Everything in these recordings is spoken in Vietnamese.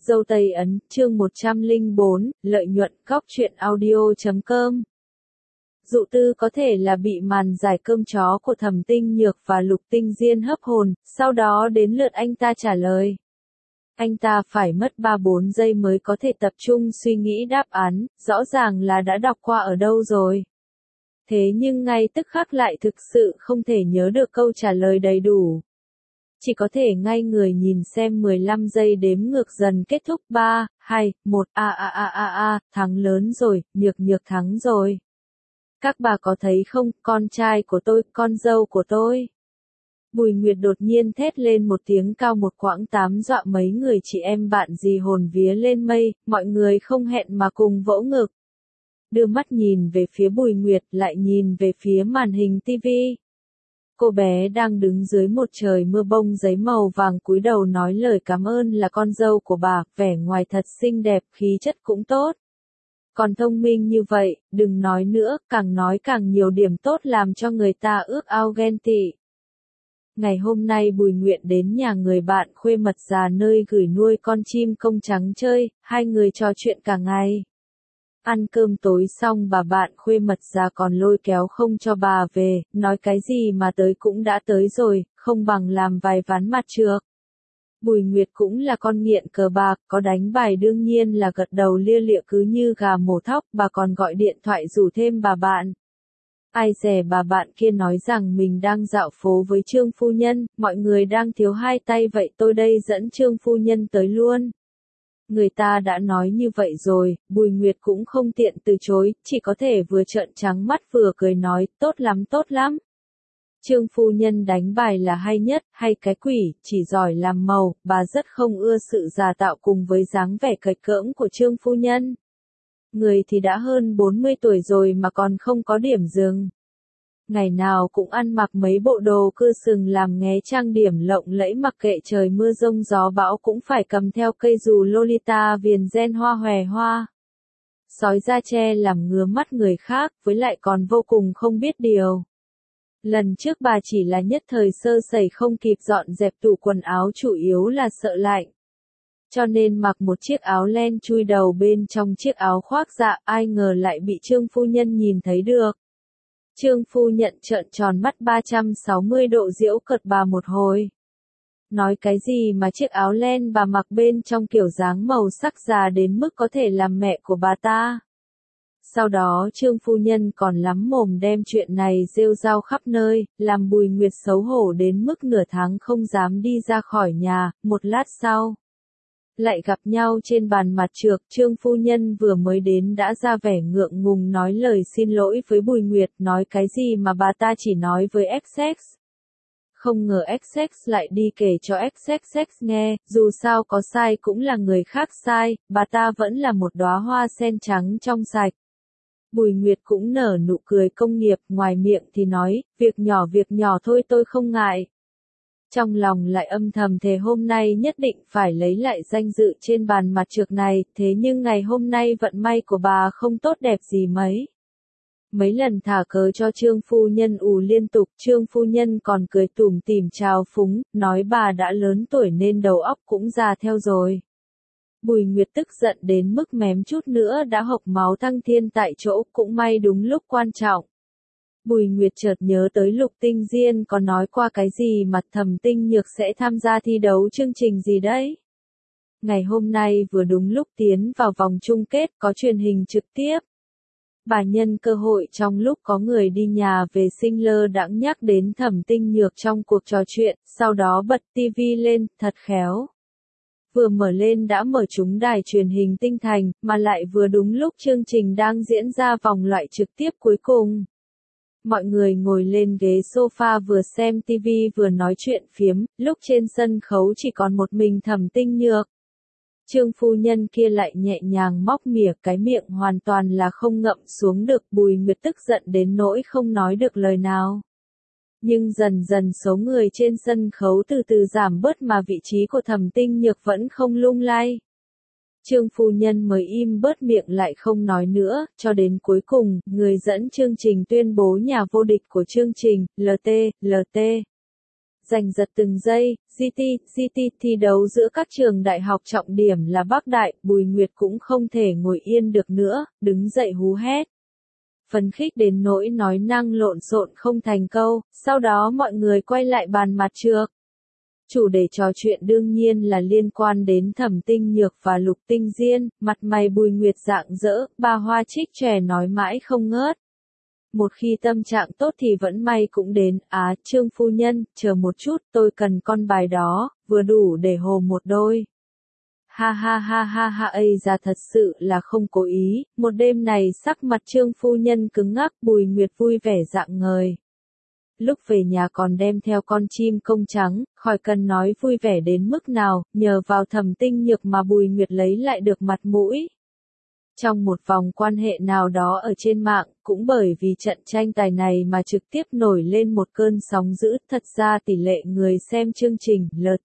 Dâu Tây Ấn, chương 104, lợi nhuận, góc truyện audio.com. Dụ Tư có thể là bị màn giải cơm chó của Thẩm Tinh Nhược và Lục Tinh Diên hấp hồn, sau đó đến lượt anh ta trả lời. Anh ta phải mất 3-4 giây mới có thể tập trung suy nghĩ đáp án, rõ ràng là đã đọc qua ở đâu rồi. Thế nhưng ngay tức khắc lại thực sự không thể nhớ được câu trả lời đầy đủ. Chỉ có thể ngay người nhìn xem 15 giây đếm ngược dần kết thúc 3, 2, 1, thắng lớn rồi, Nhược Nhược thắng rồi. Các bà có thấy không, con trai của tôi, con dâu của tôi. Bùi Nguyệt đột nhiên thét lên một tiếng cao một quãng tám dọa mấy người chị em bạn dì hồn vía lên mây, mọi người không hẹn mà cùng vỗ ngực. Đưa mắt nhìn về phía Bùi Nguyệt lại nhìn về phía màn hình tivi. Cô bé đang đứng dưới một trời mưa bông giấy màu vàng cúi đầu nói lời cảm ơn là con dâu của bà, vẻ ngoài thật xinh đẹp, khí chất cũng tốt. Còn thông minh như vậy, đừng nói nữa, càng nói càng nhiều điểm tốt làm cho người ta ước ao ghen tị. Ngày hôm nay Bùi Nguyện đến nhà người bạn khuê mật già nơi gửi nuôi con chim công trắng chơi, hai người trò chuyện cả ngày. Ăn cơm tối xong bà bạn khuê mật già còn lôi kéo không cho bà về, nói cái gì mà tới cũng đã tới rồi, không bằng làm vài ván mặt trược. Bùi Nguyệt cũng là con nghiện cờ bạc, có đánh bài đương nhiên là gật đầu lia lịa cứ như gà mổ thóc, bà còn gọi điện thoại rủ thêm bà bạn. Ai dè bà bạn kia nói rằng mình đang dạo phố với Trương phu nhân, mọi người đang thiếu hai tay vậy tôi đây dẫn Trương phu nhân tới luôn. Người ta đã nói như vậy rồi, Bùi Nguyệt cũng không tiện từ chối, chỉ có thể vừa trợn trắng mắt vừa cười nói, tốt lắm. Trương phu nhân đánh bài là hay nhất, hay cái quỷ, chỉ giỏi làm màu, bà rất không ưa sự già tạo cùng với dáng vẻ cạch cỡm của Trương phu nhân. Người thì đã hơn 40 tuổi rồi mà còn không có điểm dừng. Ngày nào cũng ăn mặc mấy bộ đồ cưa sừng làm nghé trang điểm lộng lẫy mặc kệ trời mưa rông gió bão cũng phải cầm theo cây dù Lolita viền ren hoa hòe hoa. Sói da tre làm ngứa mắt người khác, với lại còn vô cùng không biết điều. Lần trước bà chỉ là nhất thời sơ sẩy không kịp dọn dẹp tủ quần áo chủ yếu là sợ lạnh. Cho nên mặc một chiếc áo len chui đầu bên trong chiếc áo khoác dạ, ai ngờ lại bị Trương phu nhân nhìn thấy được. Trương phu nhận trợn tròn mắt 360 độ giễu cợt bà một hồi. Nói cái gì mà chiếc áo len bà mặc bên trong kiểu dáng màu sắc già đến mức có thể làm mẹ của bà ta. Sau đó Trương phu nhân còn lắm mồm đem chuyện này rêu rao khắp nơi, làm Bùi Nguyệt xấu hổ đến mức nửa tháng không dám đi ra khỏi nhà, một lát sau. Lại gặp nhau trên bàn mặt trược, Trương phu nhân vừa mới đến đã ra vẻ ngượng ngùng nói lời xin lỗi với Bùi Nguyệt, nói cái gì mà bà ta chỉ nói với XX. Không ngờ XX lại đi kể cho XXX nghe, dù sao có sai cũng là người khác sai, bà ta vẫn là một đóa hoa sen trắng trong sạch. Bùi Nguyệt cũng nở nụ cười công nghiệp, ngoài miệng thì nói, việc nhỏ thôi tôi không ngại. Trong lòng lại âm thầm thề hôm nay nhất định phải lấy lại danh dự trên bàn mặt trược này, thế nhưng ngày hôm nay vận may của bà không tốt đẹp gì mấy. Mấy lần thả cớ cho Trương phu nhân ù liên tục, Trương phu nhân còn cười tủm tỉm chào phúng, nói bà đã lớn tuổi nên đầu óc cũng già theo rồi. Bùi Nguyệt tức giận đến mức mém chút nữa đã hộc máu thăng thiên tại chỗ, cũng may đúng lúc quan trọng. Bùi Nguyệt chợt nhớ tới Lục Tinh Diên có nói qua cái gì mà Thẩm Tinh Nhược sẽ tham gia thi đấu chương trình gì đấy. Ngày hôm nay vừa đúng lúc tiến vào vòng chung kết có truyền hình trực tiếp. Bà nhân cơ hội trong lúc có người đi nhà vệ sinh lơ đãng nhắc đến Thẩm Tinh Nhược trong cuộc trò chuyện, sau đó bật tivi lên, thật khéo. Vừa mở lên đã mở trúng đài truyền hình Tinh Thành, mà lại vừa đúng lúc chương trình đang diễn ra vòng loại trực tiếp cuối cùng. Mọi người ngồi lên ghế sofa vừa xem TV vừa nói chuyện phiếm, lúc trên sân khấu chỉ còn một mình Thẩm Tinh Nhược. Trương phu nhân kia lại nhẹ nhàng móc mỉa cái miệng hoàn toàn là không ngậm xuống được, Bùi Nguyệt tức giận đến nỗi không nói được lời nào. Nhưng dần dần số người trên sân khấu từ từ giảm bớt mà vị trí của Thẩm Tinh Nhược vẫn không lung lay. Trương phu nhân mới im bớt miệng lại không nói nữa, cho đến cuối cùng, người dẫn chương trình tuyên bố nhà vô địch của chương trình, LT. giành giật từng giây, GT thi đấu giữa các trường đại học trọng điểm là Bắc Đại, Bùi Nguyệt cũng không thể ngồi yên được nữa, đứng dậy hú hét. Phấn khích đến nỗi nói năng lộn xộn không thành câu, sau đó mọi người quay lại bàn mặt trược. Chủ đề trò chuyện đương nhiên là liên quan đến Thẩm Tinh Nhược và Lục Tinh Diên, mặt mày Bùi Nguyệt rạng rỡ, ba hoa trích chòe nói mãi không ngớt. Một khi tâm trạng tốt thì vẫn may cũng đến, Trương phu nhân, chờ một chút, tôi cần con bài đó, vừa đủ để hồ một đôi. Ha ha ha ha ha ây ra thật sự là không cố ý, một đêm này sắc mặt Trương phu nhân cứng ngắc, Bùi Nguyệt vui vẻ rạng ngời. Lúc về nhà còn đem theo con chim công trắng, khỏi cần nói vui vẻ đến mức nào, nhờ vào Thẩm Tinh Nhược mà Bùi Nguyệt lấy lại được mặt mũi. Trong một vòng quan hệ nào đó ở trên mạng, cũng bởi vì trận tranh tài này mà trực tiếp nổi lên một cơn sóng dữ, thật ra tỷ lệ người xem chương trình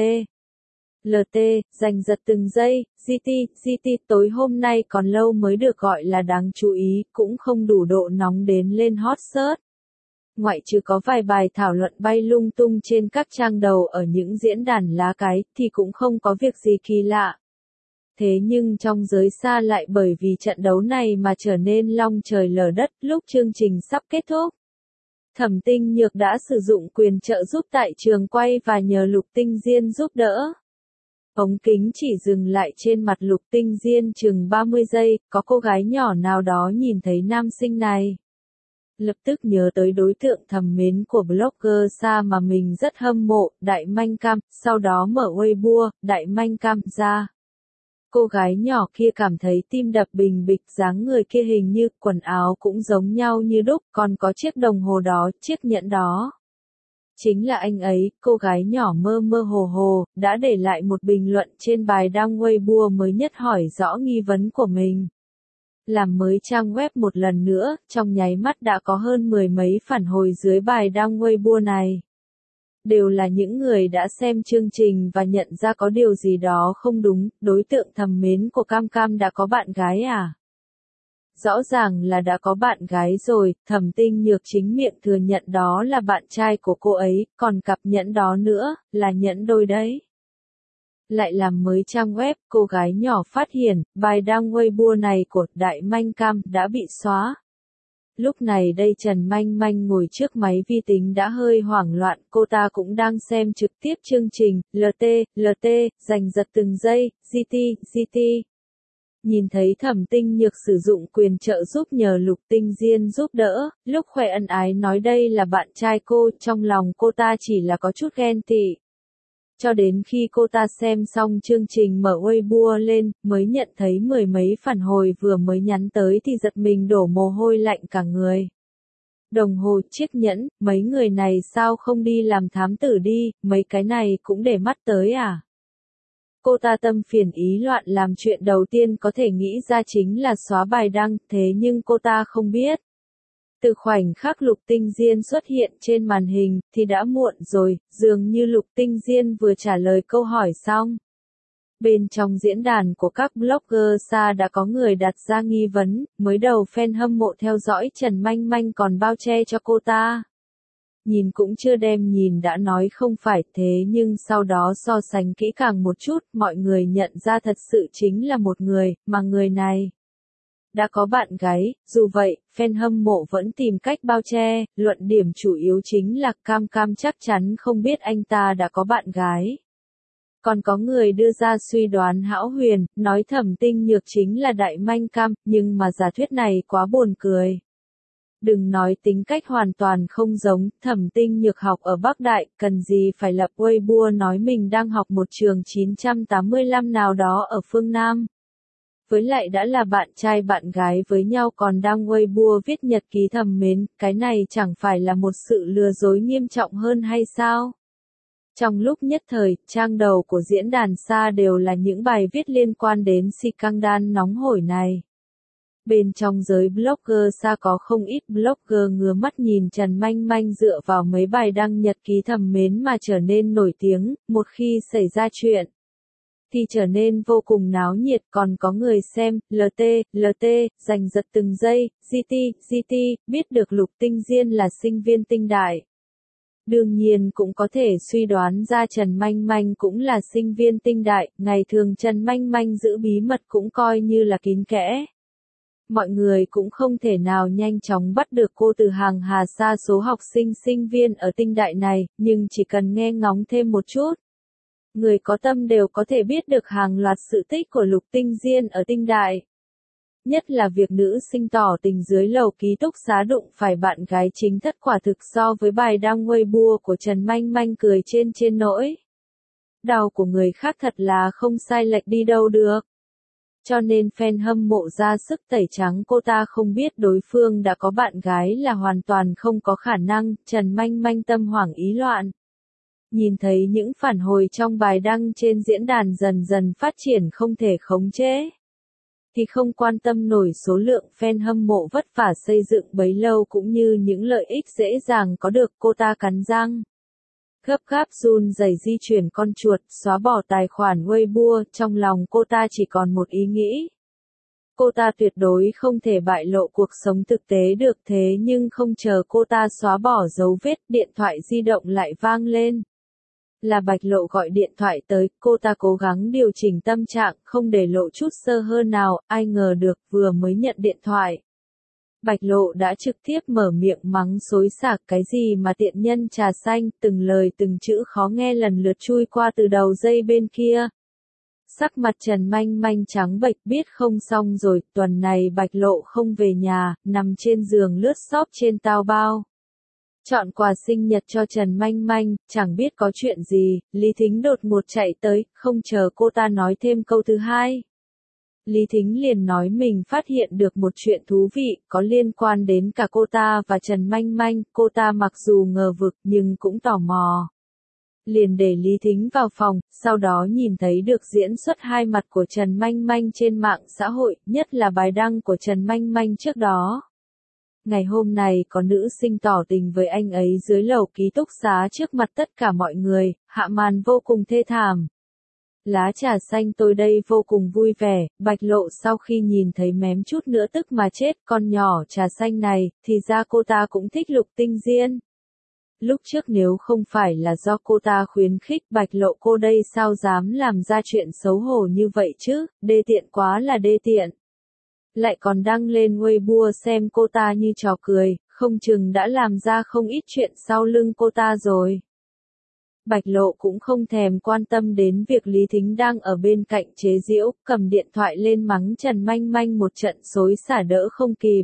LT, giành giật từng giây, GT, tối hôm nay còn lâu mới được gọi là đáng chú ý, cũng không đủ độ nóng đến lên hot search. Ngoại trừ có vài bài thảo luận bay lung tung trên các trang đầu ở những diễn đàn lá cái, thì cũng không có việc gì kỳ lạ. Thế nhưng trong giới xa lại bởi vì trận đấu này mà trở nên long trời lở đất lúc chương trình sắp kết thúc. Thẩm Tinh Nhược đã sử dụng quyền trợ giúp tại trường quay và nhờ Lục Tinh Diên giúp đỡ. Ống kính chỉ dừng lại trên mặt Lục Tinh Diên chừng 30 giây, có cô gái nhỏ nào đó nhìn thấy nam sinh này. Lập tức nhớ tới đối tượng thầm mến của blogger Sa mà mình rất hâm mộ, Đại Manh Cam, sau đó mở Weibo, Đại Manh Cam ra. Cô gái nhỏ kia cảm thấy tim đập bình bịch, dáng người kia hình như quần áo cũng giống nhau như đúc, còn có chiếc đồng hồ đó, chiếc nhẫn đó. Chính là anh ấy, cô gái nhỏ mơ mơ hồ hồ, đã để lại một bình luận trên bài đăng Weibo mới nhất hỏi rõ nghi vấn của mình. Làm mới trang web một lần nữa, trong nháy mắt đã có hơn 10 mấy phản hồi dưới bài đăng Weibo này. Đều là những người đã xem chương trình và nhận ra có điều gì đó không đúng, đối tượng thầm mến của Cam Cam đã có bạn gái à? Rõ ràng là đã có bạn gái rồi, Thẩm Tinh Nhược chính miệng thừa nhận đó là bạn trai của cô ấy, còn cặp nhẫn đó nữa, là nhẫn đôi đấy. Lại làm mới trang web, cô gái nhỏ phát hiện, bài đăng Weibo này của Đại Manh Cam đã bị xóa. Lúc này đây Trần Manh Manh ngồi trước máy vi tính đã hơi hoảng loạn, cô ta cũng đang xem trực tiếp chương trình, LT, giành giật từng giây, GT. Nhìn thấy Thẩm Tinh Nhược sử dụng quyền trợ giúp nhờ Lục Tinh Diên giúp đỡ, lúc khoe ân ái nói đây là bạn trai cô, trong lòng cô ta chỉ là có chút ghen tị. Cho đến khi cô ta xem xong chương trình mở Weibo lên, mới nhận thấy 10 mấy phản hồi vừa mới nhắn tới thì giật mình đổ mồ hôi lạnh cả người. Đồng hồ, chiếc nhẫn, mấy người này sao không đi làm thám tử đi, mấy cái này cũng để mắt tới à? Cô ta tâm phiền ý loạn, làm chuyện đầu tiên có thể nghĩ ra chính là xóa bài đăng, thế nhưng cô ta không biết. Từ khoảnh khắc Lục Tinh Diên xuất hiện trên màn hình, thì đã muộn rồi, dường như Lục Tinh Diên vừa trả lời câu hỏi xong. Bên trong diễn đàn của các blogger Sa đã có người đặt ra nghi vấn, mới đầu fan hâm mộ theo dõi Trần Manh Manh còn bao che cho cô ta. Nhìn cũng chưa đem nhìn đã nói không phải, thế nhưng sau đó so sánh kỹ càng một chút, mọi người nhận ra thật sự chính là một người, mà người này đã có bạn gái. Dù vậy, fan hâm mộ vẫn tìm cách bao che, luận điểm chủ yếu chính là Cam Cam chắc chắn không biết anh ta đã có bạn gái. Còn có người đưa ra suy đoán hão huyền, nói Thẩm Tinh Nhược chính là Đại Manh Cam, nhưng mà giả thuyết này quá buồn cười. Đừng nói tính cách hoàn toàn không giống, Thẩm Tinh Nhược học ở Bắc Đại, cần gì phải lập Weibo nói mình đang học một trường 985 nào đó ở phương Nam. Với lại đã là bạn trai bạn gái với nhau còn đăng Weibo viết nhật ký thầm mến, cái này chẳng phải là một sự lừa dối nghiêm trọng hơn hay sao? Trong lúc nhất thời, trang đầu của diễn đàn Sa đều là những bài viết liên quan đến scandal nóng hổi này. Bên trong giới blogger Sa có không ít blogger ngứa mắt nhìn Trần Manh Manh dựa vào mấy bài đăng nhật ký thầm mến mà trở nên nổi tiếng, một khi xảy ra chuyện thì trở nên vô cùng náo nhiệt, còn có người xem, LT, giành giật từng giây, GT, biết được Lục Tinh Diên là sinh viên Tinh Đại. Đương nhiên cũng có thể suy đoán ra Trần Manh Manh cũng là sinh viên tinh đại, ngày thường Trần Manh Manh giữ bí mật cũng coi như là kín kẽ. Mọi người cũng không thể nào nhanh chóng bắt được cô từ hàng hà sa số học sinh sinh viên ở tinh đại này, nhưng chỉ cần nghe ngóng thêm một chút. Người có tâm đều có thể biết được hàng loạt sự tích của Lục Tinh Diên ở tinh đại. Nhất là việc nữ sinh tỏ tình dưới lầu ký túc xá đụng phải bạn gái chính thất quả thực so với bài đăng Weibo của Trần Manh Manh cười trên nỗi. Đau của người khác thật là không sai lệch đi đâu được. Cho nên fan hâm mộ ra sức tẩy trắng cô ta không biết đối phương đã có bạn gái là hoàn toàn không có khả năng, Trần Manh Manh tâm hoảng ý loạn. Nhìn thấy những phản hồi trong bài đăng trên diễn đàn dần dần phát triển không thể khống chế. Thì không quan tâm nổi số lượng fan hâm mộ vất vả xây dựng bấy lâu cũng như những lợi ích dễ dàng có được, cô ta cắn răng. Gấp gáp run rẩy di chuyển con chuột, xóa bỏ tài khoản Weibo, trong lòng cô ta chỉ còn một ý nghĩ. Cô ta tuyệt đối không thể bại lộ cuộc sống thực tế được, thế nhưng không chờ cô ta xóa bỏ dấu vết, điện thoại di động lại vang lên. Là Bạch Lộ gọi điện thoại tới, cô ta cố gắng điều chỉnh tâm trạng, không để lộ chút sơ hở nào, ai ngờ được, vừa mới nhận điện thoại. Bạch Lộ đã trực tiếp mở miệng mắng xối xả, cái gì mà tiện nhân trà xanh, từng lời từng chữ khó nghe lần lượt chui qua từ đầu dây bên kia. Sắc mặt Trần Manh Manh trắng bệch, biết không xong rồi, tuần này Bạch Lộ không về nhà, nằm trên giường lướt shop trên Taobao. Chọn quà sinh nhật cho Trần Manh Manh, chẳng biết có chuyện gì, Lý Thính đột ngột chạy tới, không chờ cô ta nói thêm câu thứ hai. Lý Thính liền nói mình phát hiện được một chuyện thú vị, có liên quan đến cả cô ta và Trần Manh Manh, cô ta mặc dù ngờ vực nhưng cũng tò mò. Liền để Lý Thính vào phòng, sau đó nhìn thấy được diễn xuất hai mặt của Trần Manh Manh trên mạng xã hội, nhất là bài đăng của Trần Manh Manh trước đó. Ngày hôm nay có nữ sinh tỏ tình với anh ấy dưới lầu ký túc xá trước mặt tất cả mọi người, hạ màn vô cùng thê thảm. Lá trà xanh tôi đây vô cùng vui vẻ, Bạch Lộ sau khi nhìn thấy mém chút nữa tức mà chết, con nhỏ trà xanh này, thì ra cô ta cũng thích Lục Tinh Diên. Lúc trước nếu không phải là do cô ta khuyến khích Bạch Lộ, cô đây sao dám làm ra chuyện xấu hổ như vậy chứ, đê tiện quá là đê tiện. Lại còn đăng lên Weibo xem cô ta như trò cười, không chừng đã làm ra không ít chuyện sau lưng cô ta rồi. Bạch Lộ cũng không thèm quan tâm đến việc Lý Thính đang ở bên cạnh chế giễu, cầm điện thoại lên mắng Trần Manh Manh một trận xối xả đỡ không kịp.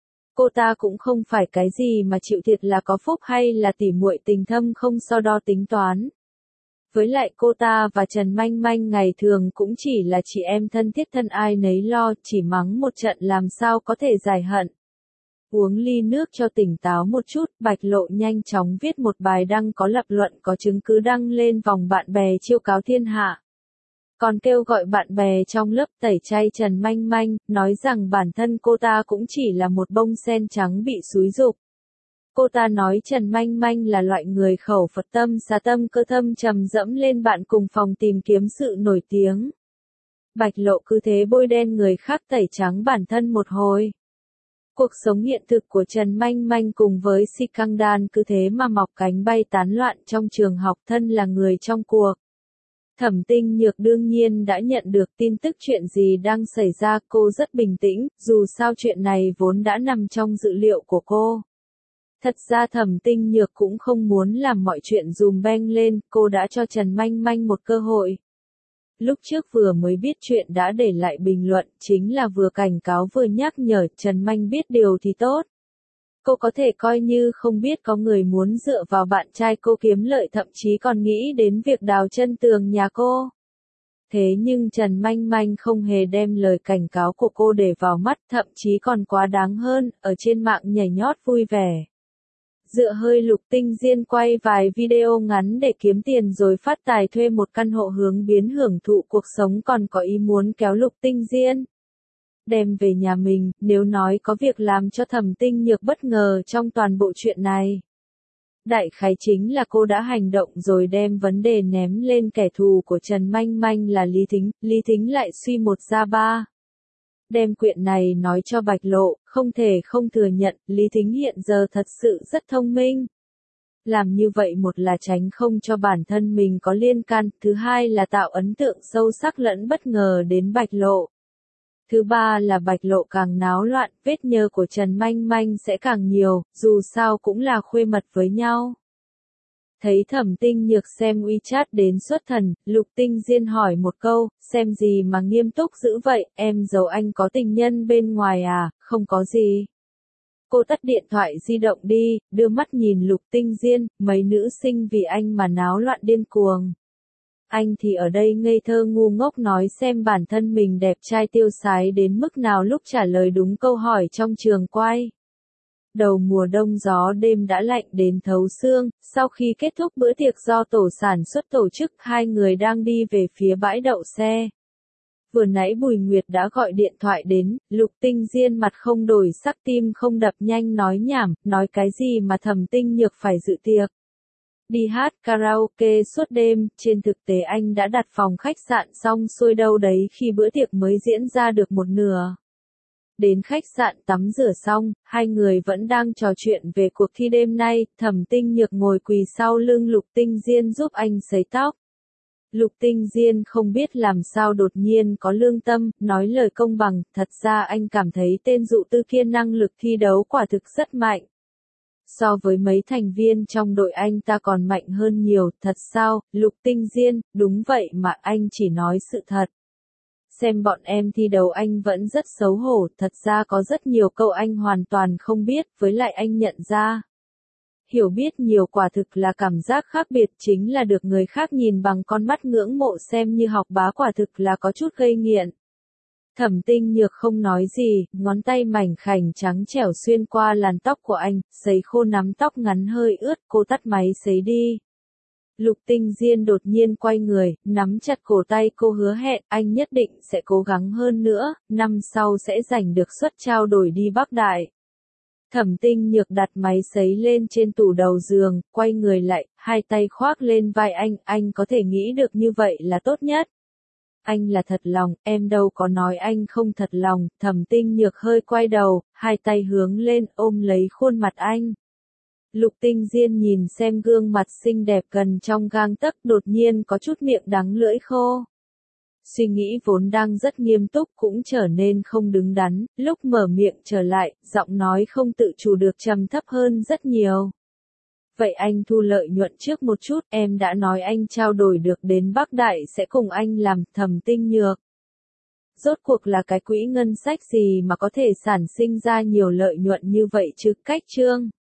Cô ta cũng không phải cái gì mà chịu thiệt là có phúc hay là tỉ muội tình thâm không so đo tính toán. Với lại cô ta và Trần Manh Manh ngày thường cũng chỉ là chị em thân thiết, thân ai nấy lo, chỉ mắng một trận làm sao có thể giải hận. Uống ly nước cho tỉnh táo một chút, Bạch Lộ nhanh chóng viết một bài đăng có lập luận có chứng cứ đăng lên vòng bạn bè chiêu cáo thiên hạ. Còn kêu gọi bạn bè trong lớp tẩy chay Trần Manh Manh, nói rằng bản thân cô ta cũng chỉ là một bông sen trắng bị xúi giục. Cô ta nói Trần Manh Manh là loại người khẩu Phật tâm xà tâm cơ thâm trầm dẫm lên bạn cùng phòng tìm kiếm sự nổi tiếng. Bạch Lộ cứ thế bôi đen người khác tẩy trắng bản thân một hồi. Cuộc sống hiện thực của Trần Manh Manh cùng với scandal cứ thế mà mọc cánh bay tán loạn trong trường học, thân là người trong cuộc. Thẩm Tinh Nhược đương nhiên đã nhận được tin tức chuyện gì đang xảy ra, cô rất bình tĩnh, dù sao chuyện này vốn đã nằm trong dự liệu của cô. Thật ra Thẩm Tinh Nhược cũng không muốn làm mọi chuyện dùm beng lên, cô đã cho Trần Manh Manh một cơ hội. Lúc trước vừa mới biết chuyện đã để lại bình luận, chính là vừa cảnh cáo vừa nhắc nhở, Trần Manh biết điều thì tốt. Cô có thể coi như không biết có người muốn dựa vào bạn trai cô kiếm lợi, thậm chí còn nghĩ đến việc đào chân tường nhà cô. Thế nhưng Trần Manh Manh không hề đem lời cảnh cáo của cô để vào mắt, thậm chí còn quá đáng hơn, ở trên mạng nhảy nhót vui vẻ. Dựa hơi Lục Tinh Diên quay vài video ngắn để kiếm tiền rồi phát tài thuê một căn hộ hướng biến hưởng thụ cuộc sống, còn có ý muốn kéo Lục Tinh Diên đem về nhà mình, nếu nói có việc làm cho Thẩm Tinh Nhược bất ngờ trong toàn bộ chuyện này. Đại khái chính là cô đã hành động rồi đem vấn đề ném lên kẻ thù của Trần Manh Manh là Lý Thính lại suy một ra ba. Đem chuyện này nói cho Bạch Lộ, không thể không thừa nhận, Lý Thính hiện giờ thật sự rất thông minh. Làm như vậy một là tránh không cho bản thân mình có liên can, thứ hai là tạo ấn tượng sâu sắc lẫn bất ngờ đến Bạch Lộ. Thứ ba là Bạch Lộ càng náo loạn, vết nhơ của Trần Manh Manh sẽ càng nhiều, dù sao cũng là khuê mật với nhau. Thấy Thẩm Tinh Nhược xem WeChat đến xuất thần, Lục Tinh Diên hỏi một câu, xem gì mà nghiêm túc dữ vậy, em giấu anh có tình nhân bên ngoài à, không có gì. Cô tắt điện thoại di động đi, đưa mắt nhìn Lục Tinh Diên, mấy nữ sinh vì anh mà náo loạn điên cuồng. Anh thì ở đây ngây thơ ngu ngốc nói xem bản thân mình đẹp trai tiêu sái đến mức nào lúc trả lời đúng câu hỏi trong trường quay. Đầu mùa đông gió đêm đã lạnh đến thấu xương, sau khi kết thúc bữa tiệc do tổ sản xuất tổ chức, hai người đang đi về phía bãi đậu xe. Vừa nãy Bùi Nguyệt đã gọi điện thoại đến, Lục Tinh Diên mặt không đổi sắc tim không đập nhanh nói nhảm, nói cái gì mà Thẩm Tinh Nhược phải dự tiệc. Đi hát karaoke suốt đêm, trên thực tế anh đã đặt phòng khách sạn xong xuôi đâu đấy khi bữa tiệc mới diễn ra được một nửa. Đến khách sạn tắm rửa xong, hai người vẫn đang trò chuyện về cuộc thi đêm nay, Thẩm Tinh Nhược ngồi quỳ sau lưng Lục Tinh Diên giúp anh sấy tóc. Lục Tinh Diên không biết làm sao đột nhiên có lương tâm, nói lời công bằng, thật ra anh cảm thấy tên dụ tư kia năng lực thi đấu quả thực rất mạnh. So với mấy thành viên trong đội anh ta còn mạnh hơn nhiều, thật sao, Lục Tinh Diên, đúng vậy mà anh chỉ nói sự thật. Xem bọn em thi đấu anh vẫn rất xấu hổ, thật ra có rất nhiều câu anh hoàn toàn không biết, với lại anh nhận ra. Hiểu biết nhiều quả thực là cảm giác khác biệt chính là được người khác nhìn bằng con mắt ngưỡng mộ xem như học bá quả thực là có chút gây nghiện. Thẩm Tinh Nhược không nói gì, ngón tay mảnh khảnh trắng trẻo xuyên qua làn tóc của anh, sấy khô nắm tóc ngắn hơi ướt, cô tắt máy sấy đi. Lục Tinh Diên đột nhiên quay người, nắm chặt cổ tay cô hứa hẹn, anh nhất định sẽ cố gắng hơn nữa, năm sau sẽ giành được suất trao đổi đi Bắc Đại. Thẩm Tinh Nhược đặt máy sấy lên trên tủ đầu giường, quay người lại, hai tay khoác lên vai anh có thể nghĩ được như vậy là tốt nhất. Anh là thật lòng, em đâu có nói anh không thật lòng, Thẩm Tinh Nhược hơi quay đầu, hai tay hướng lên ôm lấy khuôn mặt anh. Lục Tinh Diên nhìn xem gương mặt xinh đẹp gần trong gang tấc đột nhiên có chút miệng đắng lưỡi khô. Suy nghĩ vốn đang rất nghiêm túc cũng trở nên không đứng đắn, lúc mở miệng trở lại, giọng nói không tự chủ được trầm thấp hơn rất nhiều. Vậy anh thu lợi nhuận trước một chút, em đã nói anh trao đổi được đến Bắc Đại sẽ cùng anh làm. Thẩm Tinh Nhược. Rốt cuộc là cái quỹ ngân sách gì mà có thể sản sinh ra nhiều lợi nhuận như vậy chứ, cách chương.